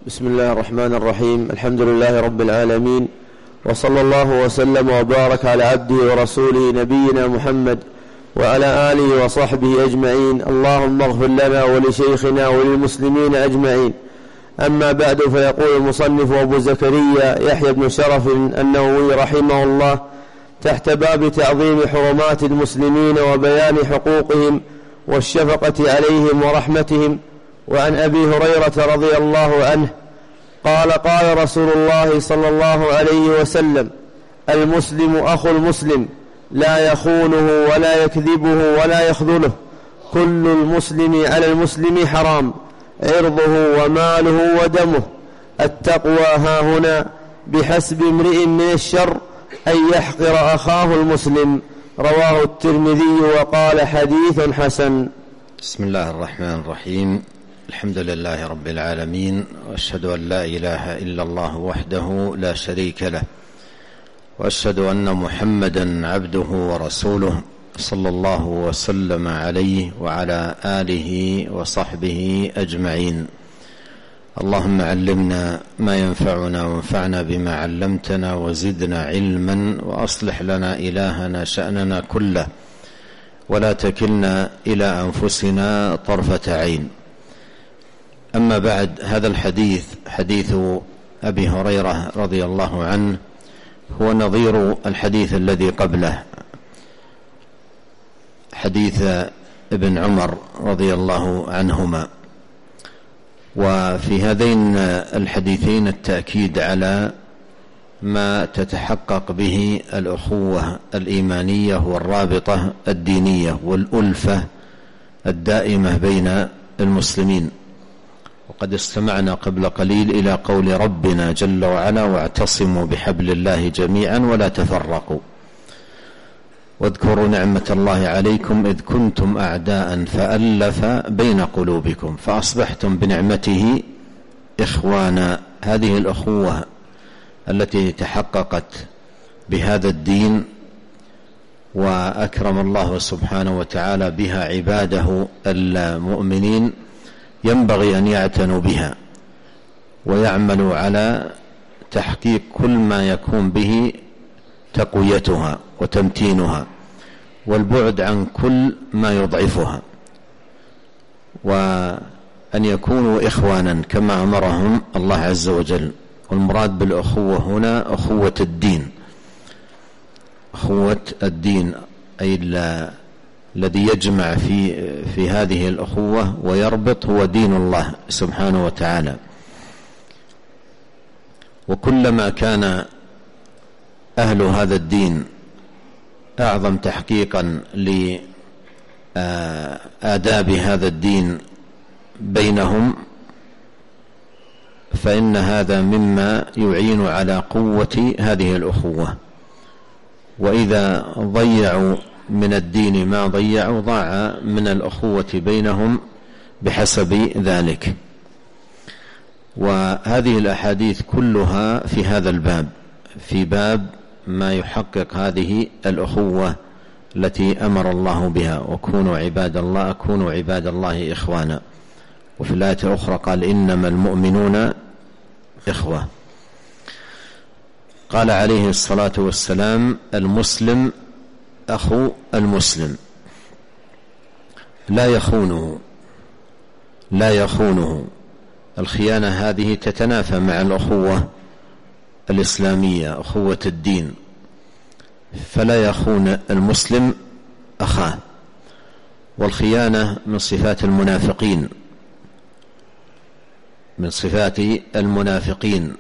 بسم الله الرحمن الرحيم. الحمد لله رب العالمين، وصلى الله وسلم وبارك على عبده ورسوله نبينا محمد وعلى آله وصحبه أجمعين. اللهم اغفر لنا ولشيخنا وللمسلمين أجمعين. أما بعد، فيقول المصنف أبو زكريا يحيى بن شرف النووي رحمه الله تحت باب تعظيم حرمات المسلمين وبيان حقوقهم والشفقة عليهم ورحمتهم. وعن أبي هريرة رضي الله عنه قال: قال رسول الله صلى الله عليه وسلم: المسلم أخو المسلم، لا يخونه ولا يكذبه ولا يخذله، كل المسلم على المسلم حرام، عرضه وماله ودمه. التقوى هاهنا، بحسب امرئ من الشر أن يحقر أخاه المسلم. رواه الترمذي وقال: حديث حسن. بسم الله الرحمن الرحيم. الحمد لله رب العالمين، وأشهد أن لا إله إلا الله وحده لا شريك له، وأشهد أن محمدا عبده ورسوله، صلى الله وسلم عليه وعلى آله وصحبه أجمعين. اللهم علمنا ما ينفعنا وانفعنا بما علمتنا وزدنا علما، وأصلح لنا إلهنا شأننا كله، ولا تكلنا إلى أنفسنا طرفة عين. أما بعد، هذا الحديث حديث أبي هريرة رضي الله عنه هو نظير الحديث الذي قبله، حديث ابن عمر رضي الله عنهما. وفي هذين الحديثين التأكيد على ما تتحقق به الأخوة الإيمانية والرابطة الدينية والألفة الدائمة بين المسلمين. وقد استمعنا قبل قليل إلى قول ربنا جل وعلا: واعتصموا بحبل الله جميعا ولا تفرقوا، واذكروا نعمة الله عليكم إذ كنتم أعداء فألف بين قلوبكم فأصبحتم بنعمته إخوانا. هذه الأخوة التي تحققت بهذا الدين وأكرم الله سبحانه وتعالى بها عباده المؤمنين ينبغي أن يعتنوا بها ويعملوا على تحقيق كل ما يكون به تقويتها وتمتينها، والبعد عن كل ما يضعفها، وأن يكونوا إخوانا كما أمرهم الله عز وجل. والمراد بالأخوة هنا أخوة الدين، أخوة الدين أي الذي يجمع في هذه الأخوة ويربط هو دين الله سبحانه وتعالى. وكلما كان أهل هذا الدين أعظم تحقيقا لآداب هذا الدين بينهم، فإن هذا مما يعين على قوة هذه الأخوة. وإذا ضيعوا من الدين ما ضيعوا، ضاع من الأخوة بينهم بحسب ذلك. وهذه الأحاديث كلها في هذا الباب، في باب ما يحقق هذه الأخوة التي أمر الله بها: وكونوا عباد الله، أكونوا عباد الله إخوانا. وفي الآية الأخرى قال: إنما المؤمنون إخوة. قال عليه الصلاة والسلام: المسلم أخو المسلم، لا يخونه، لا يخونه. الخيانة هذه تتنافى مع الأخوة الإسلامية، أخوة الدين، فلا يخون المسلم أخاه. والخيانة من صفات المنافقين، من صفات المنافقين،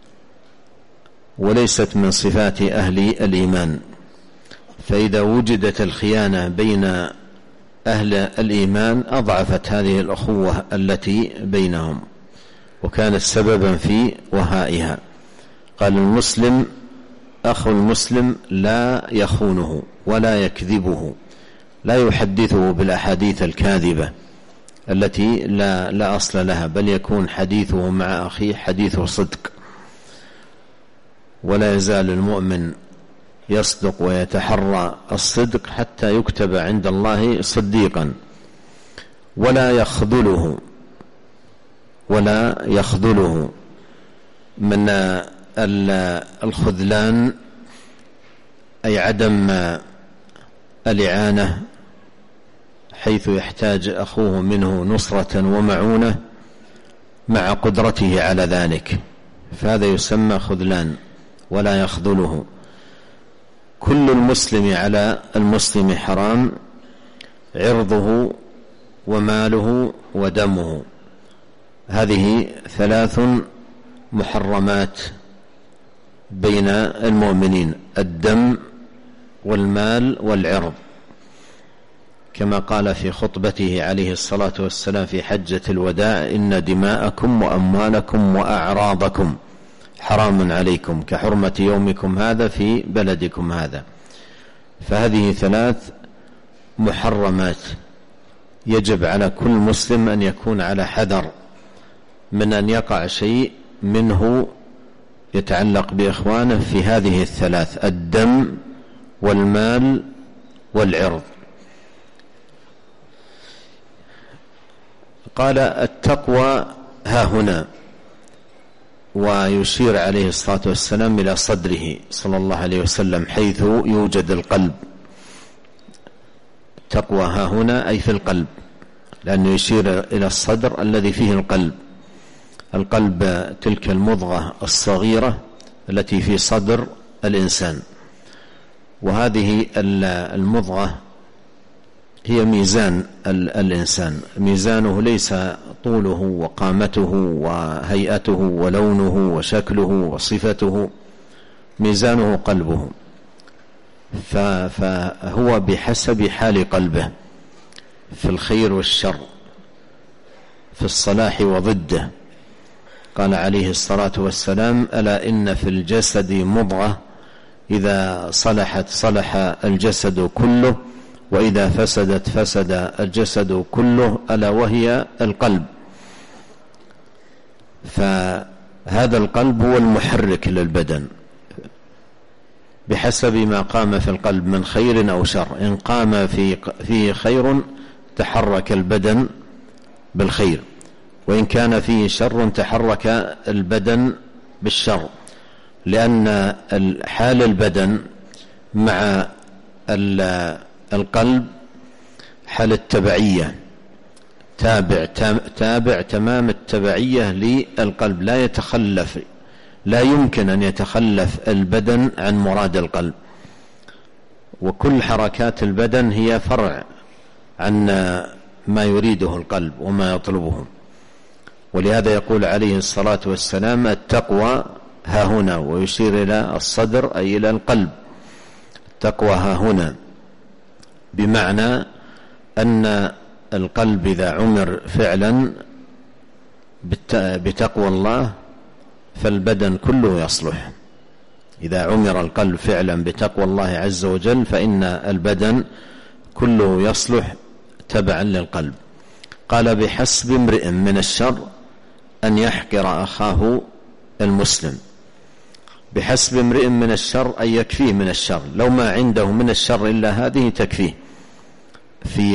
وليست من صفات أهل الإيمان. فإذا وجدت الخيانة بين أهل الإيمان أضعفت هذه الأخوة التي بينهم وكانت سببا في وهائها. قال: المسلم أخو المسلم، لا يخونه ولا يكذبه، لا يحدثه بالأحاديث الكاذبة التي لا أصل لها، بل يكون حديثه مع أخيه حديث صدق. ولا يزال المؤمن يصدق ويتحرى الصدق حتى يكتب عند الله صديقا. ولا يخذله، ولا يخذله. من الخذلان أي عدم الإعانة حيث يحتاج أخوه منه نصرة ومعونة مع قدرته على ذلك، فهذا يسمى خذلان ولا يخذله. كل المسلم على المسلم حرام، عرضه وماله ودمه. هذه 3 محرمات بين المؤمنين: الدم والمال والعرض، كما قال في خطبته عليه الصلاة والسلام في حجة الوداع: إن دماءكم وأموالكم وأعراضكم حرام عليكم كحرمة يومكم هذا في بلدكم هذا. فهذه 3 محرمات يجب على كل مسلم أن يكون على حذر من أن يقع شيء منه يتعلق بإخوانه في هذه 3: الدم والمال والعرض. قال: التقوى ها هنا، ويشير عليه الصلاة والسلام إلى صدره صلى الله عليه وسلم حيث يوجد القلب. التقوى ها هنا أي في القلب، لأنه يشير إلى الصدر الذي فيه القلب. القلب تلك المضغة الصغيرة التي في صدر الإنسان، وهذه المضغة هي ميزان الإنسان. ميزانه ليس طوله وقامته وهيئته ولونه وشكله وصفته، ميزانه قلبه، فهو بحسب حال قلبه في الخير والشر، في الصلاح وضده. قال عليه الصلاة والسلام: ألا إن في الجسد مضغة إذا صلحت صلح الجسد كله، وإذا فسدت فسد الجسد كله، ألا وهي القلب. فهذا القلب هو المحرك للبدن بحسب ما قام في القلب من خير أو شر. إن قام فيه خير تحرك البدن بالخير، وإن كان فيه شر تحرك البدن بالشر، لأن حال البدن مع القلب حال التبعية، تابع تمام التبعية للقلب، لا يتخلف، لا يمكن أن يتخلف البدن عن مراد القلب. وكل حركات البدن هي فرع عن ما يريده القلب وما يطلبه. ولهذا يقول عليه الصلاة والسلام: التقوى ها هنا، ويشير إلى الصدر أي إلى القلب. التقوى ها هنا بمعنى أن القلب إذا عمر فعلا بتقوى الله فالبدن كله يصلح. إذا عمر القلب فعلا بتقوى الله عز وجل فإن البدن كله يصلح تبعا للقلب. قال: بحسب امرئ من الشر أن يحقر أخاه المسلم. بحسب امرئ من الشر أن يكفيه من الشر، لو ما عنده من الشر إلا هذه تكفيه في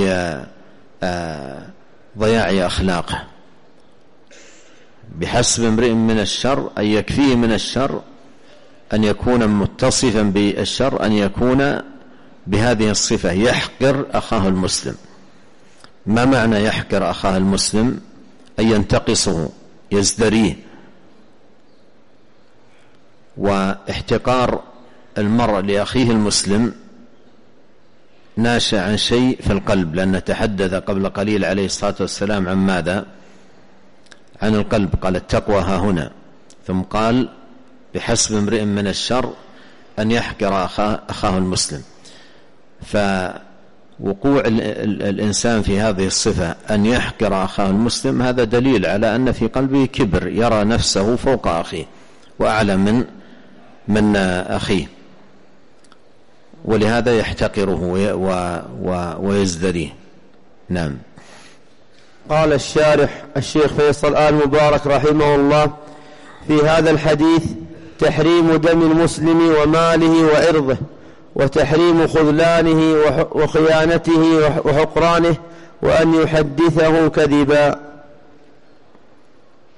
ضياع أخلاقه. بحسب امرئ من الشر أن يكفيه من الشر، أن يكون متصفا بالشر، أن يكون بهذه الصفة: يحقر أخاه المسلم. ما معنى يحقر أخاه المسلم؟ أن ينتقصه، يزدريه. واحتقار المرء لأخيه المسلم ناشئ عن شيء في القلب، لأن تحدث قبل قليل عليه الصلاة والسلام عن ماذا؟ عن القلب. قال: التقوى ها هنا، ثم قال: بحسب امرئ من الشر أن يحقر أخاه المسلم. فوقوع الإنسان في هذه الصفة أن يحقر أخاه المسلم هذا دليل على أن في قلبه كبر، يرى نفسه فوق أخيه وأعلى من أخيه، ولهذا يحتقره ويزدريه. نعم. قال الشارح الشيخ فيصل آل مبارك رحمه الله: في هذا الحديث تحريم دم المسلم وماله وعرضه، وتحريم خذلانه وخيانته وحقرانه، وأن يحدثه كذبا.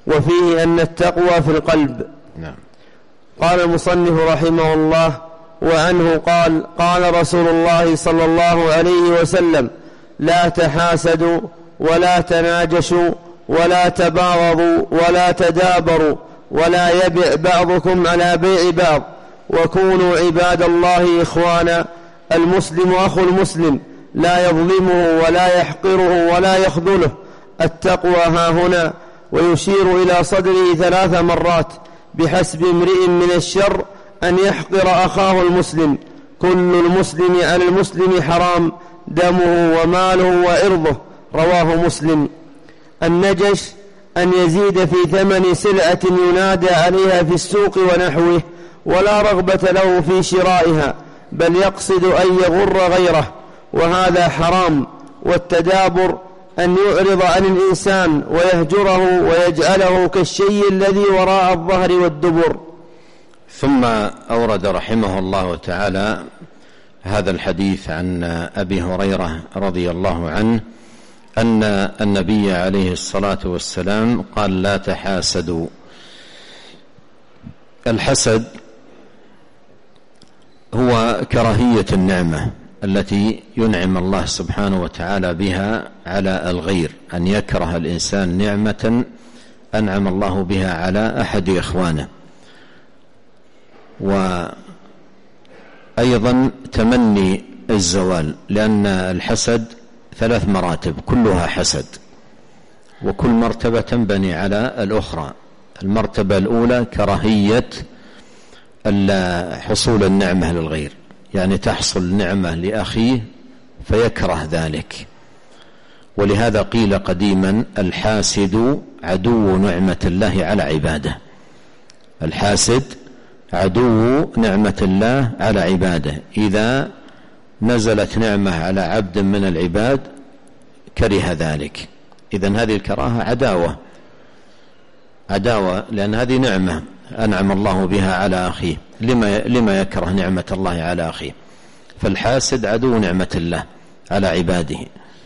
وفيه أن التقوى في القلب. نعم. قال المصنف رحمه الله: وعنه قال: قال رسول الله صلى الله عليه وسلم: لا تحاسدوا ولا تناجشوا ولا تباغضوا ولا تدابروا ولا يبع بعضكم على بيع بعض، وكونوا عباد الله إخوانا، المسلم أخو المسلم، لا يظلمه ولا يحقره ولا يخذله. التقوى ها هنا، ويشير إلى صدره 3 مرات: بحسب امرئ من الشر أن يحقر أخاه المسلم، كل المسلم على المسلم حرام، دمه وماله وإرضه. رواه مسلم. النجش أن يزيد في ثمن سلعة ينادى عليها في السوق ونحوه، ولا رغبة له في شرائها، بل يقصد أن يغر غيره، وهذا حرام. والتدابر أن يعرض عن الإنسان ويهجره ويجعله كالشيء الذي وراء الظهر والدبر. ثم أورد رحمه الله تعالى هذا الحديث عن أبي هريرة رضي الله عنه أن النبي عليه الصلاة والسلام قال: لا تحاسدوا. الحسد هو كراهية النعمة التي ينعم الله سبحانه وتعالى بها على الغير، أن يكره الإنسان نعمة أنعم الله بها على أحد إخوانه. وأيضا تمني الزوال، لأن الحسد 3 مراتب كلها حسد، وكل مرتبة تنبني على الأخرى. المرتبة الأولى كراهية حصول النعمة للغير، يعني تحصل نعمة لأخيه فيكره ذلك. ولهذا قيل قديما: الحاسد عدو نعمة الله على عباده. الحاسد عدو نعمة الله على عباده، إذا نزلت نعمة على عبد من العباد كره ذلك. إذن هذه الكراهة عداوة، لأن هذه نعمة أنعم الله بها على أخيه، لما يكره نعمة الله على أخيه؟ فالحاسد عدو نعمة الله على عباده.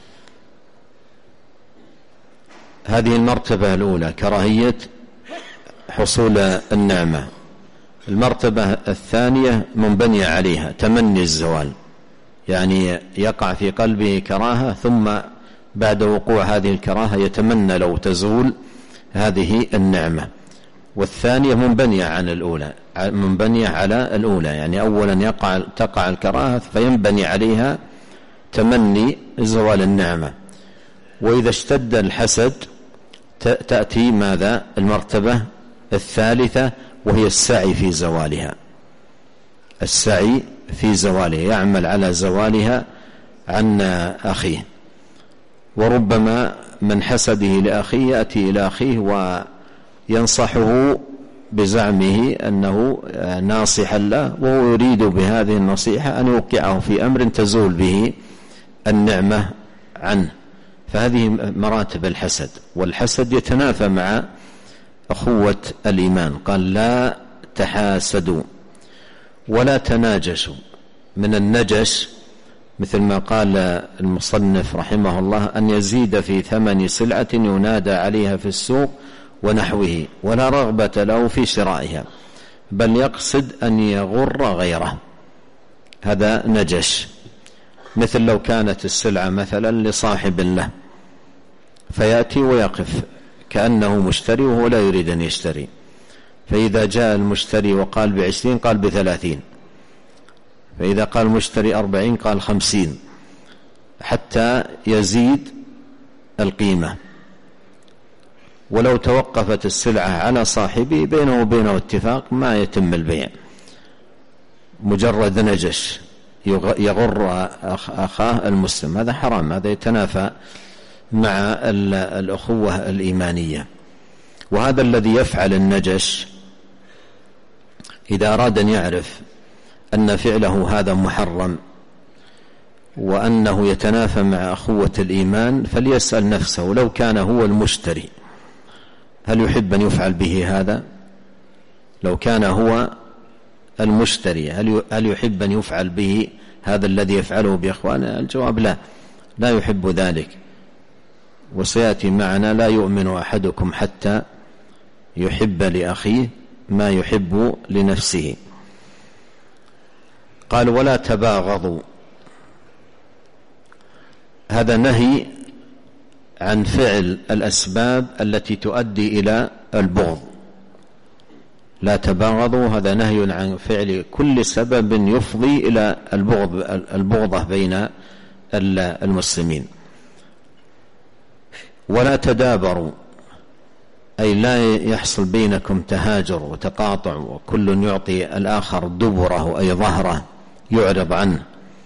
هذه المرتبة الأولى كراهية حصول النعمة. المرتبة الثانية منبنية عليها تمني الزوال، يعني يقع في قلبه كراهة، ثم بعد وقوع هذه الكراهة يتمنى لو تزول هذه النعمة. والثانية منبنية على الأولى، يعني أولا تقع الكراهة فينبني عليها تمني زوال النعمة. وإذا اشتد الحسد تأتي ماذا؟ المرتبة الثالثة، وهي السعي في زوالها. السعي في زوالها، يعمل على زوالها عن أخيه. وربما من حسده لأخيه يأتي إلى أخيه وينصحه بزعمه أنه ناصح له، وهو يريد بهذه النصيحة أن يوقعه في أمر تزول به النعمة عنه. فهذه مراتب الحسد. والحسد يتنافى مع أخوة الإيمان. قال: لا تحاسدوا ولا تناجشوا. من النجش مثل ما قال المصنف رحمه الله: أن يزيد في ثمن سلعة ينادى عليها في السوق ونحوه، ولا رغبة له في شرائها، بل يقصد أن يغر غيره. هذا نجش. مثل لو كانت السلعة مثلا لصاحب له، فيأتي ويقف كأنه مشتري وهو لا يريد أن يشتري، فإذا جاء المشتري وقال ب20 قال ب30، فإذا قال المشتري 40 قال 50، حتى يزيد القيمة. ولو توقفت السلعة على صاحبه بينه وبينه اتفاق ما يتم البيع، مجرد نجش يغر أخاه المسلم. هذا حرام، هذا يتنافى مع الأخوة الإيمانية. وهذا الذي يفعل النجش إذا أراد أن يعرف أن فعله هذا محرم وأنه يتنافى مع أخوة الإيمان، فليسأل نفسه لو كان هو المشتري هل يحب أن يفعل به هذا؟ لو كان هو المشتري هل يحب أن يفعل به هذا الذي يفعله بإخوانه؟ الجواب لا يحب ذلك. وسيأتي معنا: لا يؤمن أحدكم حتى يحب لأخيه ما يحب لنفسه. قال ولا تباغضوا، هذا نهي عن فعل الأسباب التي تؤدي إلى البغض. لا تباغضوا هذا نهي عن فعل كل سبب يفضي إلى البغضة بين المسلمين. ولا تدابروا أي لا يحصل بينكم تهاجر وتقاطع وكل يعطي الآخر دبره أي ظهره يعرض عنه.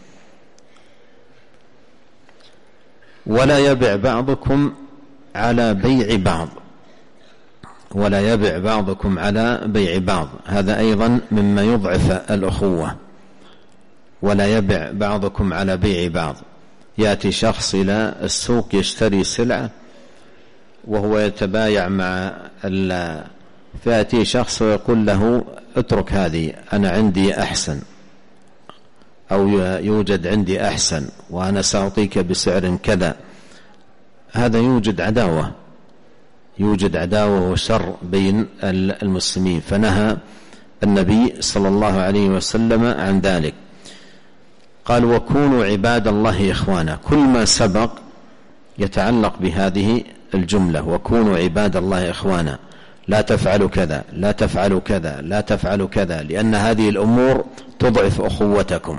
ولا يبع بعضكم على بيع بعض، ولا يبع بعضكم على بيع بعض، هذا أيضا مما يضعف الأخوة. ولا يبع بعضكم على بيع بعض، يأتي شخص إلى السوق يشتري سلعة وهو يتبايع مع فيأتي شخص ويقول له اترك هذه أنا عندي أحسن، أو يوجد عندي أحسن وأنا سأعطيك بسعر كذا. هذا يوجد عداوة وشر بين المسلمين، فنهى النبي صلى الله عليه وسلم عن ذلك. قال وكونوا عباد الله إخوانا، كل ما سبق يتعلق بهذه الجملة، وكونوا عباد الله إخوانا، لا تفعلوا كذا لا تفعلوا كذا لا تفعلوا كذا، لأن هذه الأمور تضعف أخوتكم،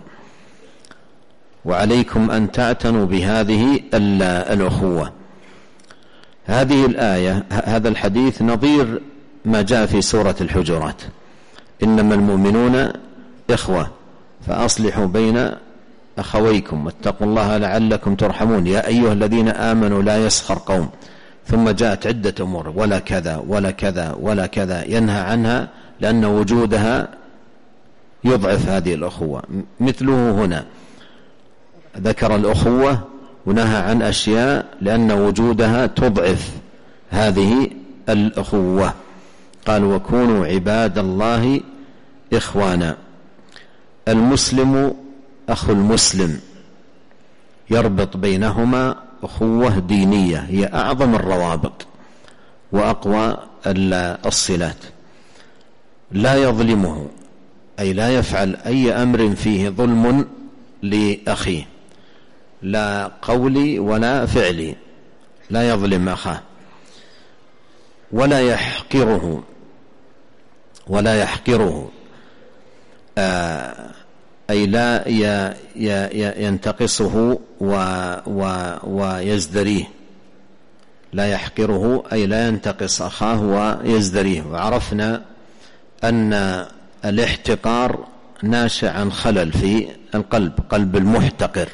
وعليكم أن تعتنوا بهذه الأخوة. هذه الآية هذا الحديث نظير ما جاء في سورة الحجرات، إنما المؤمنون إخوة فأصلحوا بين أخويكم واتقوا الله لعلكم ترحمون، يا أيها الذين آمنوا لا يسخر قوم، ثم جاءت عدة أمور ولا كذا ولا كذا ولا كذا ينهى عنها، لأن وجودها يضعف هذه الأخوة. مثله هنا ذكر الأخوة ونهى عن أشياء لأن وجودها تضعف هذه الأخوة. قال وكونوا عباد الله إخوانا. المسلم أخو المسلم، يربط بينهما أخوة دينية هي أعظم الروابط وأقوى الصلات. لا يظلمه أي لا يفعل أي أمر فيه ظلم لأخيه، لا قولي ولا فعلي، لا يظلم أخاه. ولا يحقره، ولا يحقره أي لا ينتقصه ويزدريه. لا يحقره أي لا ينتقص أخاه ويزدريه. وعرفنا أن الاحتقار ناشئ عن خلل في القلب، قلب المحتقر،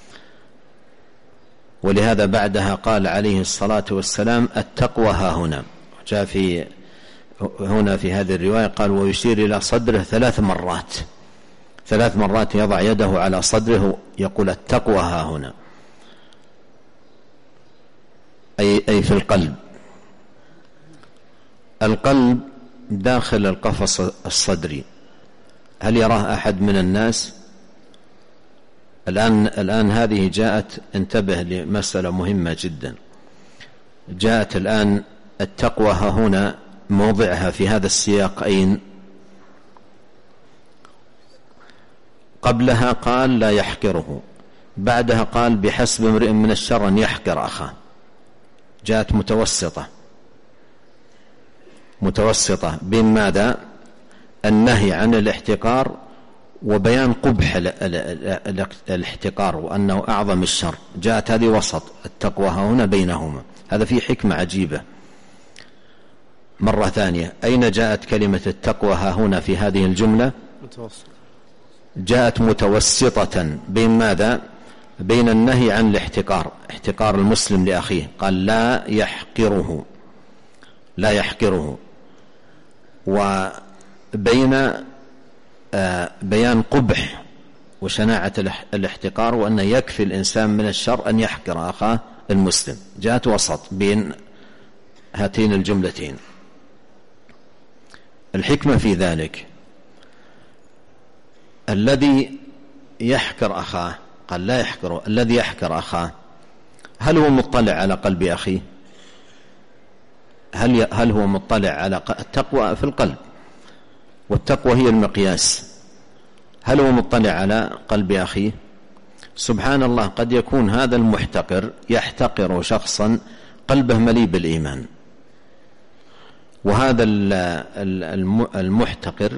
ولهذا بعدها قال عليه الصلاة والسلام التقوى ها هنا. جاء هنا في هذه الرواية قال ويشير إلى صدره 3 مرات، 3 مرات يضع يده على صدره يقول التقوى ها هنا، أي في القلب. القلب داخل القفص الصدري، هل يراه أحد من الناس؟ الآن هذه جاءت، انتبه لمسألة مهمة جدا، جاءت الآن التقوى ها هنا موضعها في هذا السياق أين؟ قبلها قال لا يحقره، بعدها قال بحسب امرئ من الشر أن يحقر أخاه. جاءت متوسطة بين ماذا؟ النهي عن الاحتقار وبيان قبح الاحتقار وأنه أعظم الشر. جاءت هذه وسط، التقوى هنا بينهما. هذا فيه حكمة عجيبة. مرة ثانية، أين جاءت كلمة التقوى هنا في هذه الجملة؟ جاءت متوسطة بين ماذا؟ بين النهي عن الاحتقار، احتقار المسلم لأخيه، قال لا يحقره، لا يحقره، وبين بيان قبح وشناعة الاحتقار، وأن يكفي الإنسان من الشر أن يحقر أخاه المسلم. جاءت وسط بين هاتين الجملتين. الحكمة في ذلك الذي يحقر أخاه، قال لا يحقره، الذي يحقر أخاه هل هو مطلع على قلب أخيه؟ هل هو مطلع على التقوى في القلب، والتقوى هي المقياس. هل هو مطلع على قلب أخيه؟ سبحان الله، قد يكون هذا المحتقر يحتقر شخصا قلبه مليء بالإيمان، وهذا المحتقر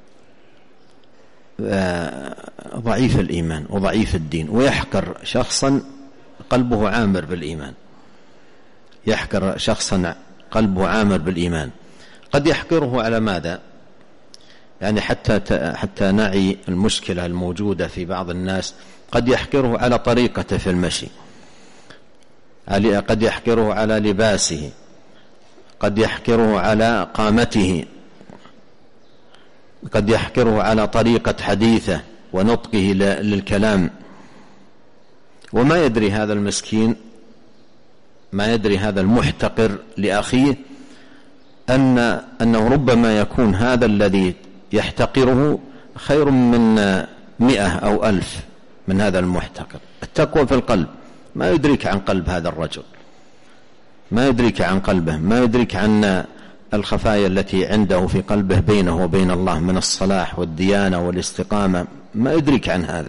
ضعيف الإيمان وضعيف الدين، ويحقر شخصا قلبه عامر بالإيمان، يحقر شخصا قلبه عامر بالإيمان. قد يحقره على ماذا؟ يعني حتى نعي المشكلة الموجودة في بعض الناس، قد يحقره على طريقته في المشي، قد يحقره على لباسه، قد يحقره على قامته، قد يحقره على طريقة حديثه ونطقه للكلام. وما يدري هذا المسكين، ما يدري هذا المحتقر لأخيه أنه ربما يكون هذا الذي يحتقره خير من 100 أو 1000 من هذا المحتقر. التقوى في القلب، ما يدرك عن قلب هذا الرجل، ما يدرك عن قلبه، ما يدرك عن الخفايا التي عنده في قلبه بينه وبين الله من الصلاح والديانة والاستقامة، ما يدرك عن هذا.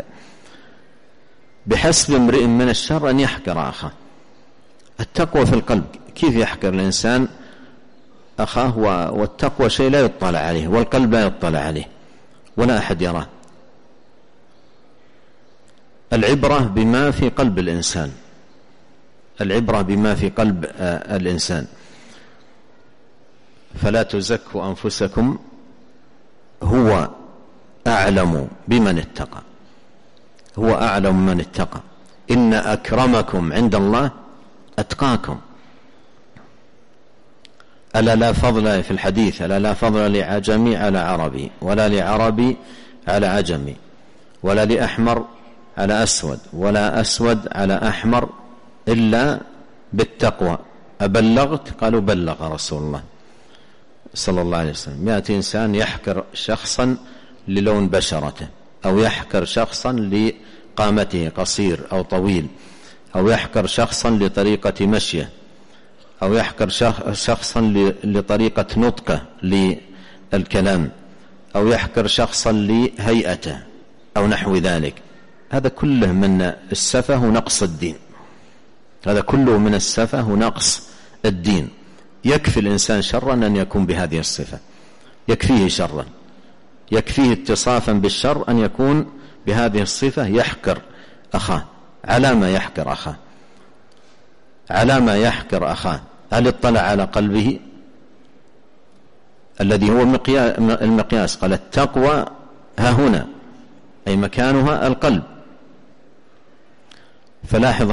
بحسب امرئ من الشر أن يحقر أخاه. التقوى في القلب، كيف يحقر الإنسان أخاه؟ والتقوى شيء لا يطلع عليه، والقلب لا يطلع عليه ولا أحد يراه. العبرة بما في قلب الإنسان، العبرة بما في قلب الإنسان. فلا تزكوا أنفسكم هو أعلم بمن اتقى، هو أعلم من اتقى. إن أكرمكم عند الله أتقاكم. ألا لا فضل في الحديث، ألا لا فضل لعجمي على عربي، ولا لعربي على عجمي، ولا لأحمر على أسود، ولا أسود على أحمر إلا بالتقوى. أبلغت؟ قالوا بلغ رسول الله صلى الله عليه وسلم. يأتي إنسان يحقر شخصا للون بشرته، أو يحقر شخصا لقامته قصير أو طويل، أو يحقر شخصا لطريقة مشيه، أو يحقر شخصا لطريقة نطقه للكلام، أو يحقر شخصا لهيئته أو نحو ذلك. هذا كله من السفه ونقص الدين، هذا كله من السفه ونقص الدين. يكفي الإنسان شرا أن يكون بهذه الصفة، يكفيه شرا، يكفيه اتصافا بالشر أن يكون بهذه الصفة، يحقر أخاه. على ما يحقر أخاه؟ على ما يحقر أخاه؟ هل اطلع على قلبه الذي هو المقياس؟ قال التقوى ها هنا، أي مكانها القلب. فلاحظ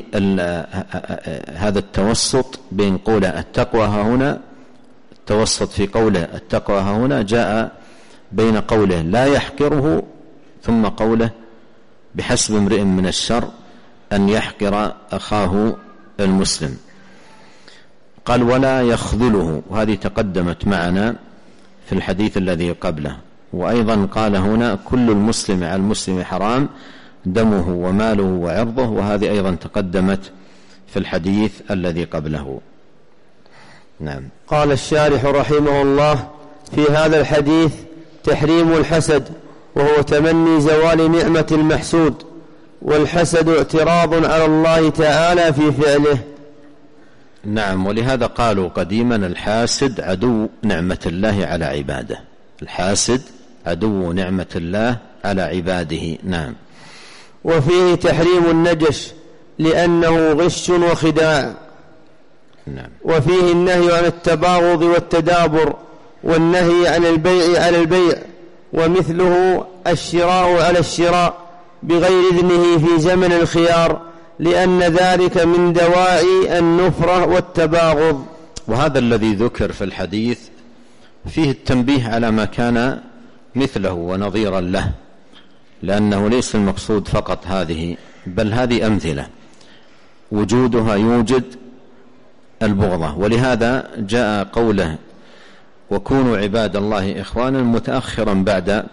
هذا التوسط بين قوله التقوى ها هنا، التوسط في قوله التقوى ها هنا جاء بين قوله لا يحقره ثم قوله بحسب امرئ من الشر أن يحقر أخاه المسلم. قال ولا يخذله، وهذه تقدمت معنا في الحديث الذي قبله. وأيضا قال هنا كل المسلم على المسلم حرام دمه وماله وعرضه، وهذه أيضا تقدمت في الحديث الذي قبله. نعم. قال الشارح رحمه الله في هذا الحديث تحريم الحسد، وهو تمني زوال نعمة المحسود، والحسد اعتراض على الله تعالى في فعله. نعم. ولهذا قالوا قديما الحاسد عدو نعمة الله على عباده، الحاسد عدو نعمة الله على عباده. نعم. وفيه تحريم النجش لأنه غش وخداع. نعم. وفيه النهي عن التباغض والتدابر، والنهي عن البيع على البيع، ومثله الشراء على الشراء بغير إذنه في زمن الخيار، لأن ذلك من دواعي النفرة والتباغض. وهذا الذي ذكر في الحديث فيه التنبيه على ما كان مثله ونظيرا له، لأنه ليس المقصود فقط هذه، بل هذه أمثلة وجودها يوجد البغضة. ولهذا جاء قوله وكونوا عباد الله إخوانا متأخرا بعد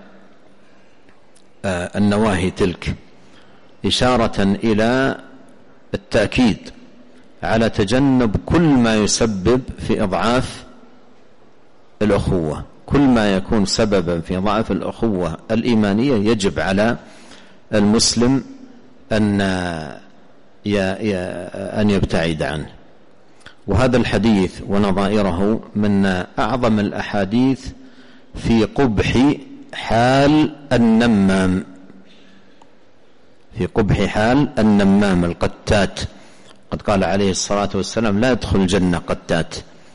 النواهي تلك، إشارة إلى التأكيد على تجنب كل ما يسبب في إضعاف الأخوة. كل ما يكون سببا في ضعف الأخوة الإيمانية يجب على المسلم أن يبتعد عنه. وهذا الحديث ونظائره من أعظم الأحاديث في قبح حال النمام، في قبح حال النمام القتات. قد قال عليه الصلاة والسلام: لا يدخل الجنة قتات.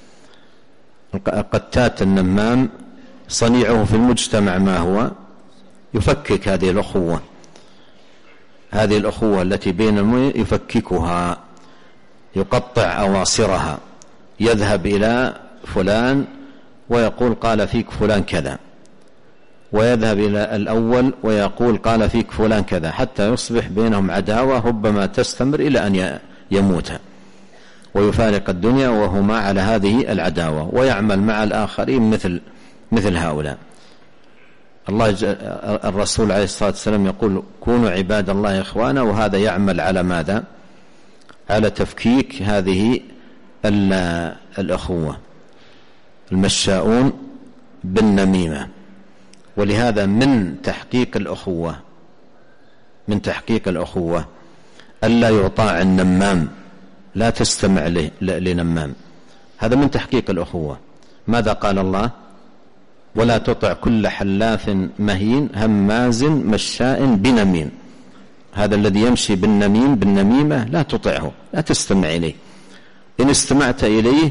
القتات النمام صنيعه في المجتمع ما هو؟ يفكك هذه الأخوة التي بين المؤمنين، يفككها، يقطع أواصرها، يذهب إلى فلان ويقول قال فيك فلان كذا، ويذهب إلى الأول ويقول قال فيك فلان كذا، حتى يصبح بينهم عداوة ربما تستمر إلى أن يموت ويفارق الدنيا وهما على هذه العداوة، ويعمل مع الآخرين مثل هؤلاء. الرسول عليه الصلاة والسلام يقول: كونوا عباد الله إخوانا، وهذا يعمل على ماذا؟ على تفكيك هذه الأخوة. المشاؤون بالنميمة. ولهذا من تحقيق الأخوة ألا يطاع النمام، لا تستمع لنمام، هذا من تحقيق الأخوة. ماذا قال الله؟ ولا تطع كل حلاف مهين هماز مشاء بنميم. هذا الذي يمشي بالنميمة لا تطعه، لا تستمع إليه. إن استمعت إليه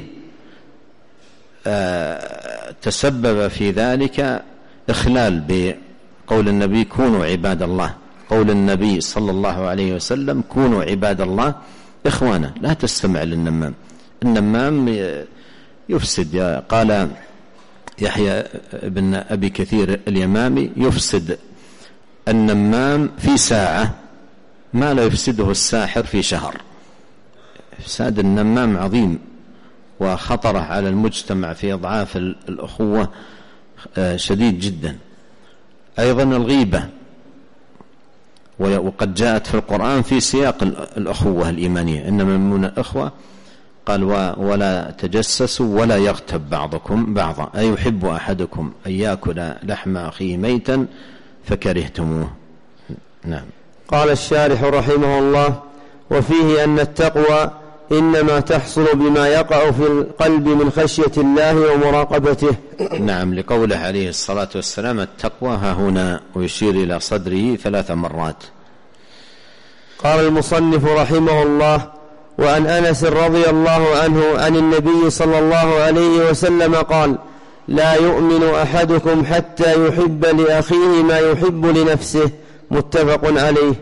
تسبب في ذلك إخلال بقول النبي: كونوا عباد الله. قول النبي صلى الله عليه وسلم: كونوا عباد الله إخوانا. لا تستمع للنمام. النمام يفسد. قال يحيى بن أبي كثير اليمامي: يفسد النمام في ساعة ما لا يفسده الساحر في شهر. إفساد النمام عظيم وخطره على المجتمع في إضعاف الأخوة شديد جدا. أيضا الغيبة، وقد جاءت في القرآن في سياق الأخوة الإيمانية: إنما المؤمنون إخوة. قال: ولا تجسسوا ولا يغتب بعضكم بعضا أيحب أحدكم أن يأكل لحم أخيه ميتا فكرهتموه. نعم. قال الشارح رحمه الله: وفيه أن التقوى إنما تحصل بما يقع في القلب من خشية الله ومراقبته. نعم، لقوله عليه الصلاة والسلام: التقوى ها هنا، ويشير إلى صدره 3 مرات. قال المصنف رحمه الله: وعن أنس رضي الله عنه عن النبي صلى الله عليه وسلم قال: لا يؤمن أحدكم حتى يحب لأخيه ما يحب لنفسه. متفق عليه.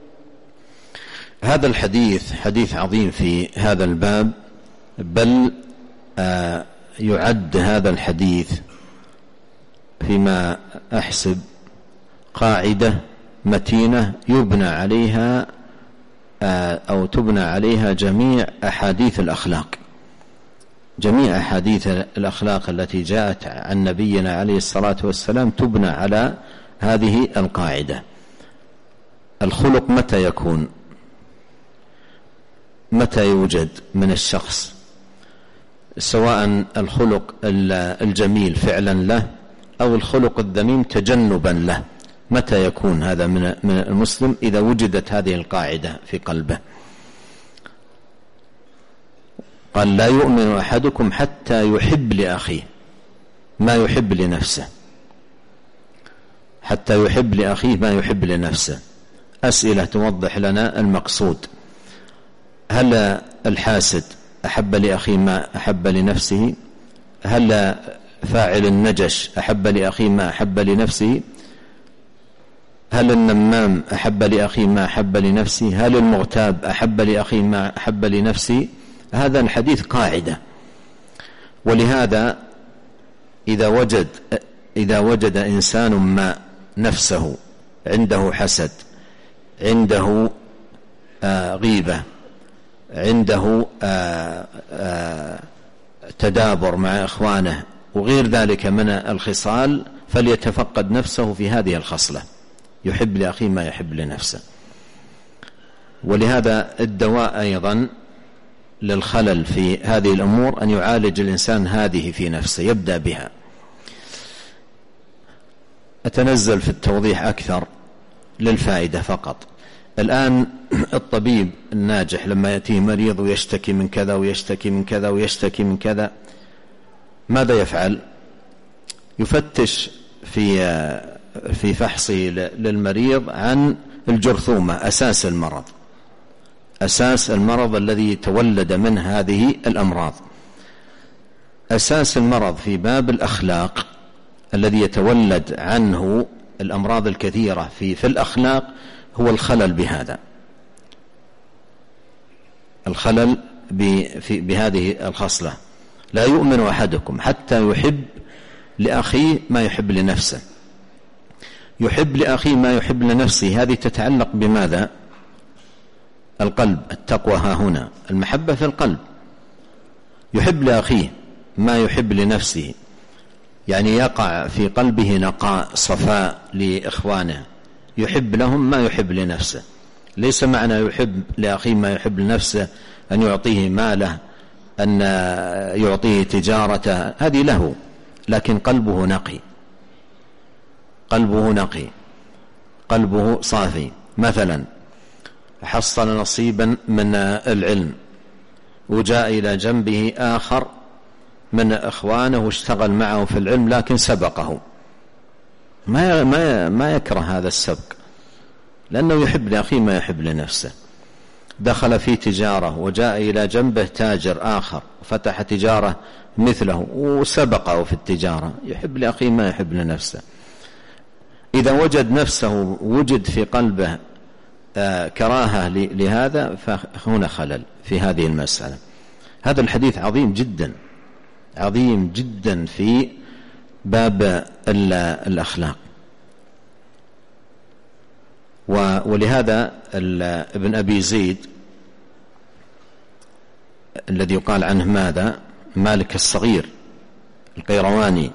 هذا الحديث حديث عظيم في هذا الباب، بل يعد هذا الحديث فيما أحسب قاعدة متينة يبنى عليها أو تبنى عليها جميع أحاديث الأخلاق. جميع أحاديث الأخلاق التي جاءت عن نبينا عليه الصلاة والسلام تبنى على هذه القاعدة. الخلق متى يكون؟ متى يوجد من الشخص؟ سواء الخلق الجميل فعلا له أو الخلق الذميم تجنبا له. متى يكون هذا من المسلم؟ إذا وجدت هذه القاعدة في قلبه. قال: لا يؤمن أحدكم حتى يحب لأخيه ما يحب لنفسه. حتى يحب لأخيه ما يحب لنفسه. أسئلة توضح لنا المقصود. هل الحاسد أحب لأخيه ما أحب لنفسه؟ هل فاعل النجش أحب لأخيه ما أحب لنفسه؟ هل النمام أحب لأخيه ما أحب لنفسه؟ هل المغتاب أحب لأخيه ما أحب لنفسه؟ هذا الحديث قاعدة. ولهذا إذا وجد إنسان ما نفسه عنده حسد، عنده غيبة، عنده تدابر مع إخوانه وغير ذلك من الخصال، فليتفقد نفسه في هذه الخصلة، يحب لأخيه ما يحب لنفسه. ولهذا الدواء أيضا للخلل في هذه الأمور أن يعالج الإنسان هذه في نفسه، يبدأ بها. أتنزل في التوضيح أكثر للفائدة فقط. الآن الطبيب الناجح لما يأتيه مريض ويشتكي من كذا ويشتكي من كذا ويشتكي من كذا، ماذا يفعل؟ يفتش في فحصه للمريض عن الجرثومة، أساس المرض الذي تولد منه هذه الأمراض. أساس المرض في باب الأخلاق الذي يتولد عنه الأمراض الكثيرة في الأخلاق هو الخلل بهذا، الخلل بهذه الخصلة. لا يؤمن أحدكم حتى يحب لأخيه ما يحب لنفسه. يحب لأخيه ما يحب لنفسه، هذه تتعلق بماذا؟ القلب. التقوى ها هنا، المحبة في القلب. يحب لأخيه ما يحب لنفسه، يعني يقع في قلبه نقاء صفاء لإخوانه، يحب لهم ما يحب لنفسه. ليس معنى يحب لأخيه ما يحب لنفسه أن يعطيه ماله، أن يعطيه تجارته، هذه له، لكن قلبه نقي، قلبه صافي. مثلا حصل نصيبا من العلم وجاء إلى جنبه آخر من إخوانه واشتغل معه في العلم لكن سبقه، ما يكره هذا السبق، لأنه يحب لأخيه ما يحب لنفسه. دخل في تجارة وجاء إلى جنبه تاجر آخر فتح تجارة مثله وسبقه في التجارة، يحب لأخيه ما يحب لنفسه. إذا وجد في قلبه كراهة لهذا فهنا خلل في هذه المسألة. هذا الحديث عظيم جدا في باب الأخلاق. ولهذا ابن أبي زيد الذي يقال عنه ماذا؟ مالك الصغير القيرواني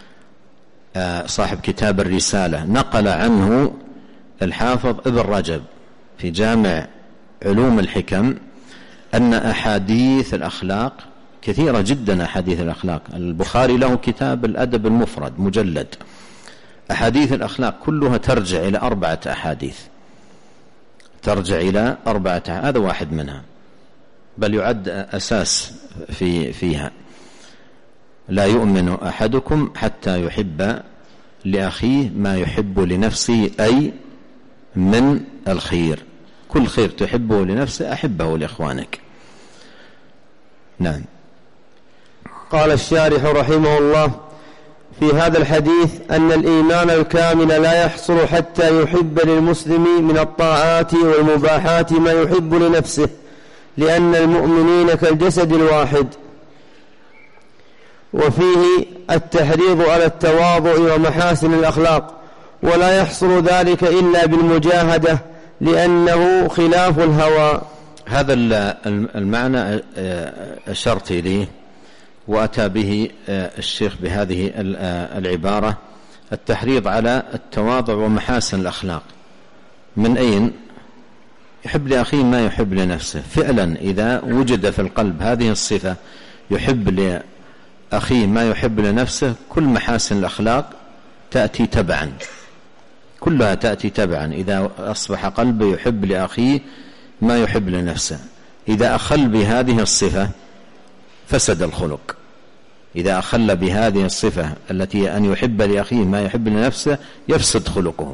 صاحب كتاب الرسالة، نقل عنه الحافظ ابن رجب في جامع علوم الحكم أن أحاديث الأخلاق كثيرة جدا. أحاديث الأخلاق، البخاري له كتاب الأدب المفرد مجلد، أحاديث الأخلاق كلها ترجع إلى 4 أحاديث، هذا واحد منها، بل يعد أساس فيها. لا يؤمن أحدكم حتى يحب لأخيه ما يحب لنفسه، أي من الخير، كل خير تحبه لنفسه أحبه لإخوانك. نعم. قال الشارح رحمه الله: في هذا الحديث أن الإيمان الكامل لا يحصل حتى يحب للمسلم من الطاعات والمباحات ما يحب لنفسه، لأن المؤمنين كالجسد الواحد. وفيه التحريض على التواضع ومحاسن الأخلاق، ولا يحصل ذلك إلا بالمجاهدة لأنه خلاف الهوى. هذا المعنى أشرت إليه وأتى به الشيخ بهذه العبارة: التحريض على التواضع ومحاسن الأخلاق. من أين؟ يحب لأخيه ما يحب لنفسه. فعلا إذا وجد في القلب هذه الصفة، يحب لأخيه ما يحب لنفسه، كل محاسن الأخلاق تأتي تبعا، كلها تأتي تبعا. إذا أصبح قلبه يحب لأخيه ما يحب لنفسه، إذا أخل بهذه الصفة فسد الخلق. إذا أخل بهذه الصفة التي أن يحب لأخيه ما يحب لنفسه يفسد خلقه.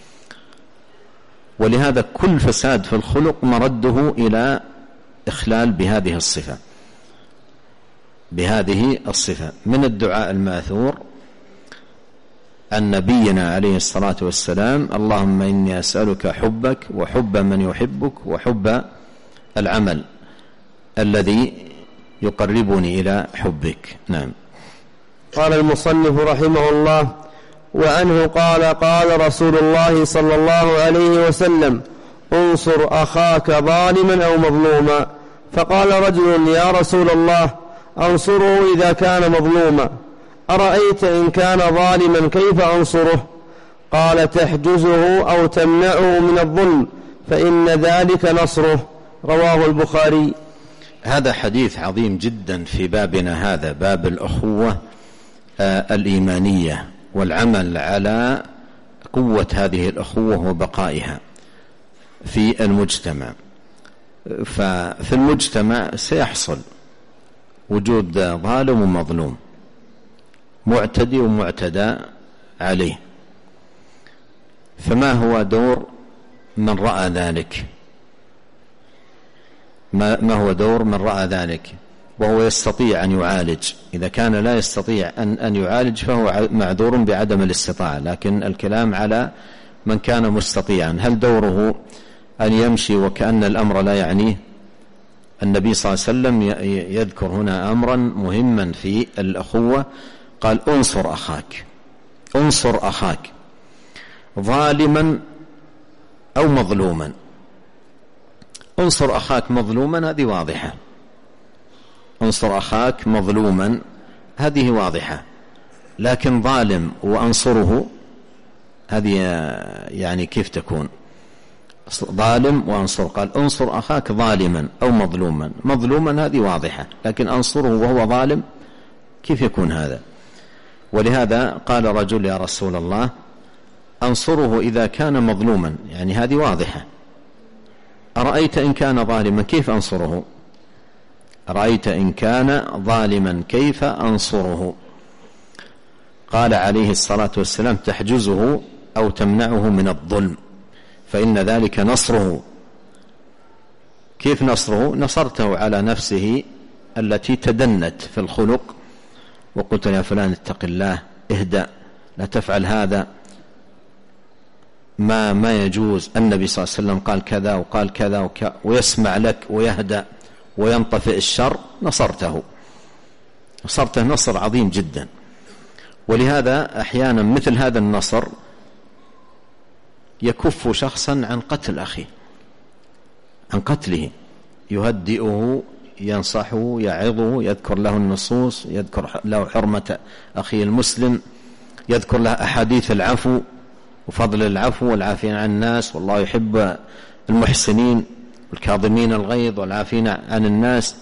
ولهذا كل فساد في الخلق مرده إلى إخلال بهذه الصفة. من الدعاء الماثور عن نبينا عليه الصلاة والسلام: اللهم إني أسألك حبك وحب من يحبك وحب العمل الذي يقربني إلى حبك. نعم. قال المصنف رحمه الله: وعنه قال: قال رسول الله صلى الله عليه وسلم: انصر أخاك ظالما أو مظلوما. فقال رجل: يا رسول الله، أنصره إذا كان مظلوما، أرأيت إن كان ظالما كيف أنصره؟ قال: تحجزه أو تمنعه من الظلم، فإن ذلك نصره. رواه البخاري. هذا حديث عظيم جدا في بابنا هذا، باب الأخوة الإيمانية والعمل على قوة هذه الأخوة وبقائها في المجتمع. ففي المجتمع سيحصل وجود ظالم ومظلوم، معتدي ومعتدى عليه، فما هو دور من رأى ذلك؟ ما هو دور من رأى ذلك وهو يستطيع أن يعالج؟ إذا كان لا يستطيع أن يعالج فهو معذور بعدم الاستطاعة، لكن الكلام على من كان مستطيعا. هل دوره أن يمشي وكأن الأمر لا يعنيه؟ النبي صلى الله عليه وسلم يذكر هنا أمرا مهما في الأخوة، قال انصر أخاك، انصر أخاك ظالما أو مظلوما. انصر أخاك مظلوما هذه واضحة، انصر أخاك مظلوما هذه واضحة، لكن ظالم وأنصره هذه يعني كيف تكون؟ ظالم وأنصر، قال انصر أخاك ظالما أو مظلوما. مظلوما هذه واضحة، لكن أنصره وهو ظالم كيف يكون هذا؟ ولهذا قال رجل يا رسول الله أنصره إذا كان مظلوما، يعني هذه واضحة. أرأيت إن كان ظالما كيف أنصره؟ أرأيت إن كان ظالما كيف أنصره؟ قال عليه الصلاة والسلام تحجزه أو تمنعه من الظلم فإن ذلك نصره. كيف نصره؟ نصرته على نفسه التي تدنت في الخلق وقلت يا فلان اتق الله، اهدأ، لا تفعل هذا، ما يجوز، النبي صلى الله عليه وسلم قال كذا وقال كذا ويسمع لك ويهدأ وينطفئ الشر، نصرته نصر عظيم جدا. ولهذا أحيانا مثل هذا النصر يكف شخصا عن قتل أخيه، عن قتله، يهدئه، ينصحه، يعظه، يذكر له النصوص، يذكر له حرمة أخيه المسلم، يذكر له أحاديث العفو وفضل العفو والعافين عن الناس، والله يحب المحسنين والكاظمين الغيظ والعافين عن الناس،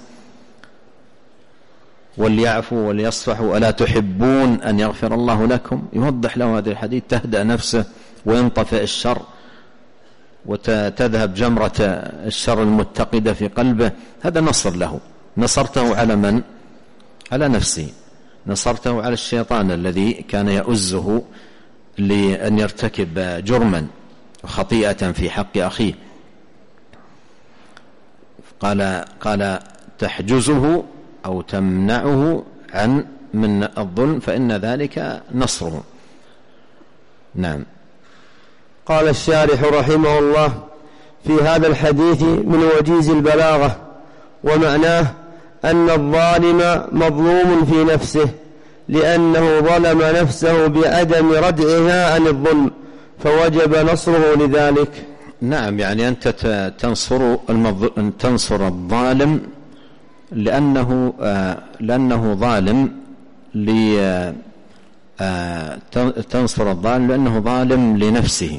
وليعفوا وليصفحوا ألا تحبون أن يغفر الله لكم. يوضح له هذا الحديث، تهدأ نفسه وينطفئ الشر وتذهب جمرة الشر المتقدة في قلبه. هذا نصر له. نصرته على من؟ على نفسه، نصرته على الشيطان الذي كان يؤزه لأن يرتكب جرما وخطيئة في حق أخيه. قال تحجزه أو تمنعه من الظلم فإن ذلك نصره. نعم. قال الشارح رحمه الله في هذا الحديث من وجيز البلاغة، ومعناه أن الظالم مظلوم في نفسه لأنه ظلم نفسه بعدم ردعها عن الظلم، فوجب نصره لذلك. نعم، يعني أنت تنصر الظالم لأنه ظالم، تنصر الظالم لأنه ظالم لنفسه،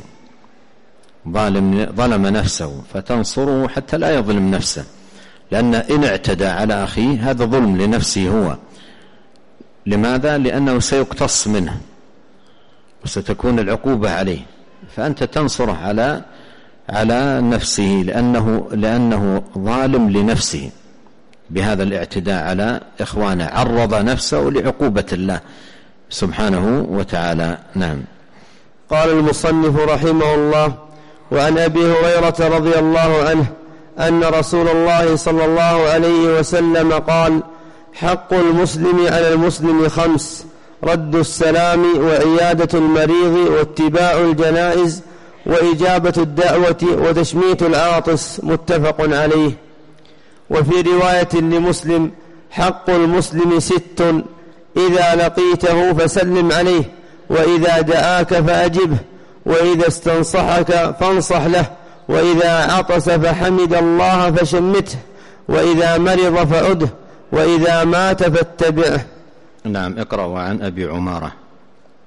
ظلم نفسه، فتنصره حتى لا يظلم نفسه، لأن إن اعتدى على أخيه هذا ظلم لنفسه هو. لماذا؟ لأنه سيقتص منه وستكون العقوبة عليه، فأنت تنصره على نفسه لأنه ظالم لنفسه بهذا الاعتداء على إخوانه، عرض نفسه لعقوبة الله سبحانه وتعالى. نعم. قال المصنف رحمه الله: وعن أبي هريرة رضي الله عنه أن رسول الله صلى الله عليه وسلم قال: حق المسلم على المسلم 5: رد السلام، وعيادة المريض، واتباع الجنائز، وإجابة الدعوة، وتشميت العاطس. متفق عليه. وفي رواية لمسلم: حق المسلم 6: إذا لقيته فسلم عليه، وإذا دعاك فأجبه، وإذا استنصحك فانصح له، وإذا عطس فحمد الله فشمته، وإذا مرض فعده، وإذا مات فاتبعه. نعم. اقرأ. وعن أبي عمارة.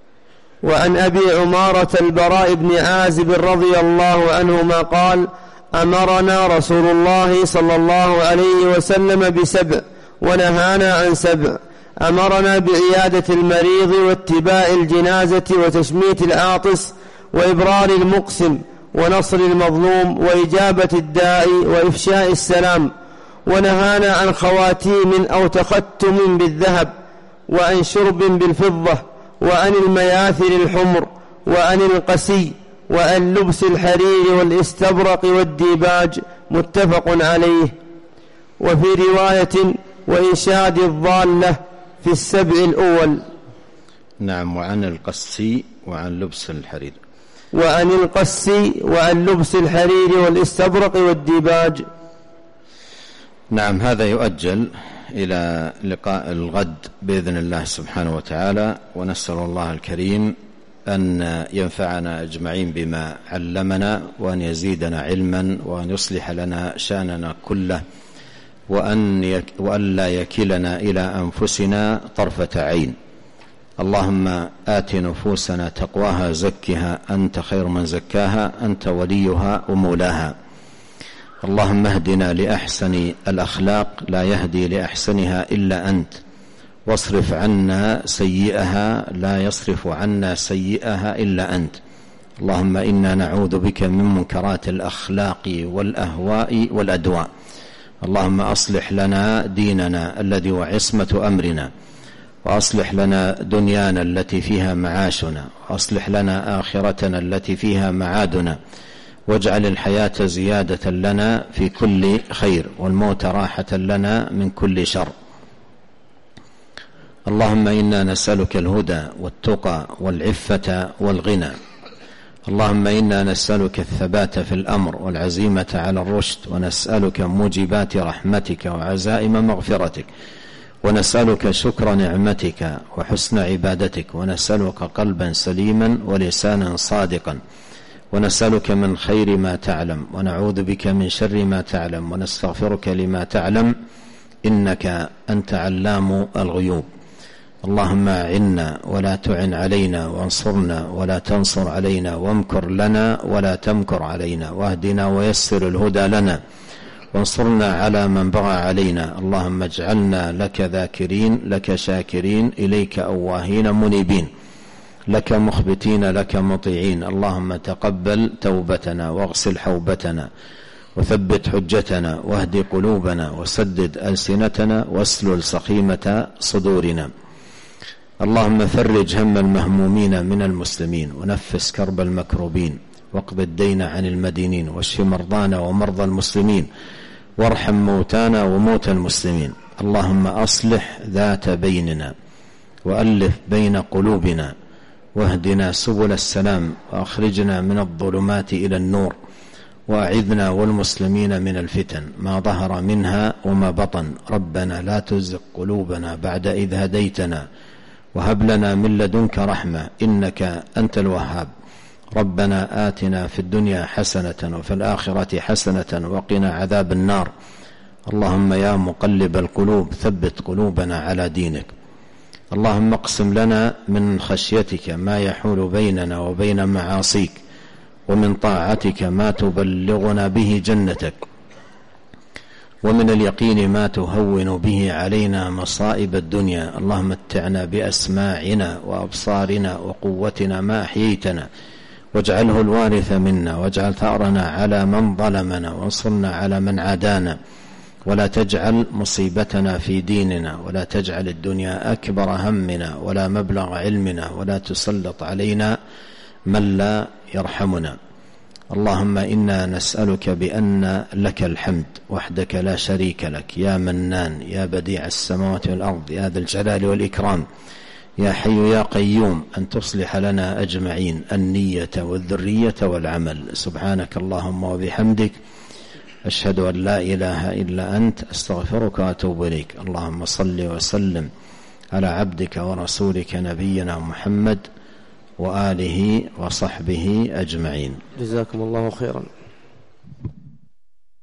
وعن أبي عمارة البراء بن عازب رضي الله عنهما قال: أمرنا رسول الله صلى الله عليه وسلم ب7 ونهانا عن 7. أمرنا بعيادة المريض واتباع الجنازة وتشميت العاطس وإبرار المقسم ونصر المظلوم وإجابة الداعي وإفشاء السلام. ونهانا عن خواتيم أو تختم بالذهب، وعن شرب بالفضة، وعن المياثر الحمر، وعن القسي، وعن لبس الحرير والاستبرق والديباج. متفق عليه. وفي رواية: وإنشاد الضالة في 7 الأول. نعم. وعن القسي وعن لبس الحرير. وعن القسي وعن لبس الحرير والاستبرق والديباج. نعم. هذا يؤجل إلى لقاء الغد بإذن الله سبحانه وتعالى، ونسأل الله الكريم أن ينفعنا أجمعين بما علمنا، وأن يزيدنا علما، وأن يصلح لنا شأننا كله، وأن لا يكلنا إلى أنفسنا طرفة عين. اللهم آت نفوسنا تقواها زكها أنت خير من زكاها أنت وليها ومولاها. اللهم اهدنا لأحسن الأخلاق لا يهدي لأحسنها إلا أنت، واصرف عنا سيئها لا يصرف عنا سيئها إلا أنت. اللهم إنا نعوذ بك من منكرات الأخلاق والأهواء والأدواء. اللهم أصلح لنا ديننا الذي هو عصمة أمرنا، وأصلح لنا دنيانا التي فيها معاشنا، وأصلح لنا آخرتنا التي فيها معادنا، واجعل الحياة زيادة لنا في كل خير، والموت راحة لنا من كل شر. اللهم إنا نسألك الهدى والتقى والعفة والغنى. اللهم إنا نسألك الثبات في الأمر والعزيمة على الرشد، ونسألك موجبات رحمتك وعزائم مغفرتك، ونسألك شكر نعمتك وحسن عبادتك، ونسألك قلبا سليما ولسانا صادقا، ونسألك من خير ما تعلم، ونعوذ بك من شر ما تعلم، ونستغفرك لما تعلم، إنك أنت علام الغيوب. اللهم أعنا ولا تعن علينا، وانصرنا ولا تنصر علينا، وامكر لنا ولا تمكر علينا، واهدنا ويسر الهدى لنا، وانصرنا على من بغى علينا. اللهم اجعلنا لك ذاكرين، لك شاكرين، إليك أواهين منيبين، لك مخبتين، لك مطيعين. اللهم تقبل توبتنا، واغسل حوبتنا، وثبت حجتنا، واهد قلوبنا، وسدد ألسنتنا، واسلل سخيمة صدورنا. اللهم فرج هم المهمومين من المسلمين، ونفس كرب المكروبين، واقض الدين عن المدينين، واشف مرضانا ومرضى المسلمين، وارحم موتانا وموتى المسلمين. اللهم أصلح ذات بيننا، وألف بين قلوبنا، واهدنا سبل السلام، وأخرجنا من الظلمات إلى النور، وأعذنا والمسلمين من الفتن ما ظهر منها وما بطن. ربنا لا تزغ قلوبنا بعد إذ هديتنا، وهب لنا من لدنك رحمة إنك أنت الوهاب. ربنا آتنا في الدنيا حسنة وفي الآخرة حسنة وقنا عذاب النار. اللهم يا مقلب القلوب ثبت قلوبنا على دينك. اللهم اقسم لنا من خشيتك ما يحول بيننا وبين معاصيك، ومن طاعتك ما تبلغنا به جنتك، ومن اليقين ما تهون به علينا مصائب الدنيا. اللهم متعنا بأسماعنا وأبصارنا وقوتنا ما أحييتنا، واجعله الوارث منا، واجعل ثأرنا على من ظلمنا، وانصرنا على من عادانا، ولا تجعل مصيبتنا في ديننا، ولا تجعل الدنيا أكبر همنا ولا مبلغ علمنا، ولا تسلط علينا من لا يرحمنا. اللهم إنا نسألك بأن لك الحمد وحدك لا شريك لك، يا منان، يا بديع السماوات والأرض، يا ذا الجلال والإكرام، يا حي يا قيوم، أن تصلح لنا أجمعين النية والذرية والعمل. سبحانك اللهم وبحمدك، أشهد أن لا إله إلا أنت، أستغفرك وأتوب إليك. اللهم صل وسلم على عبدك ورسولك نبينا محمد وآله وصحبه أجمعين. جزاكم الله خيرا.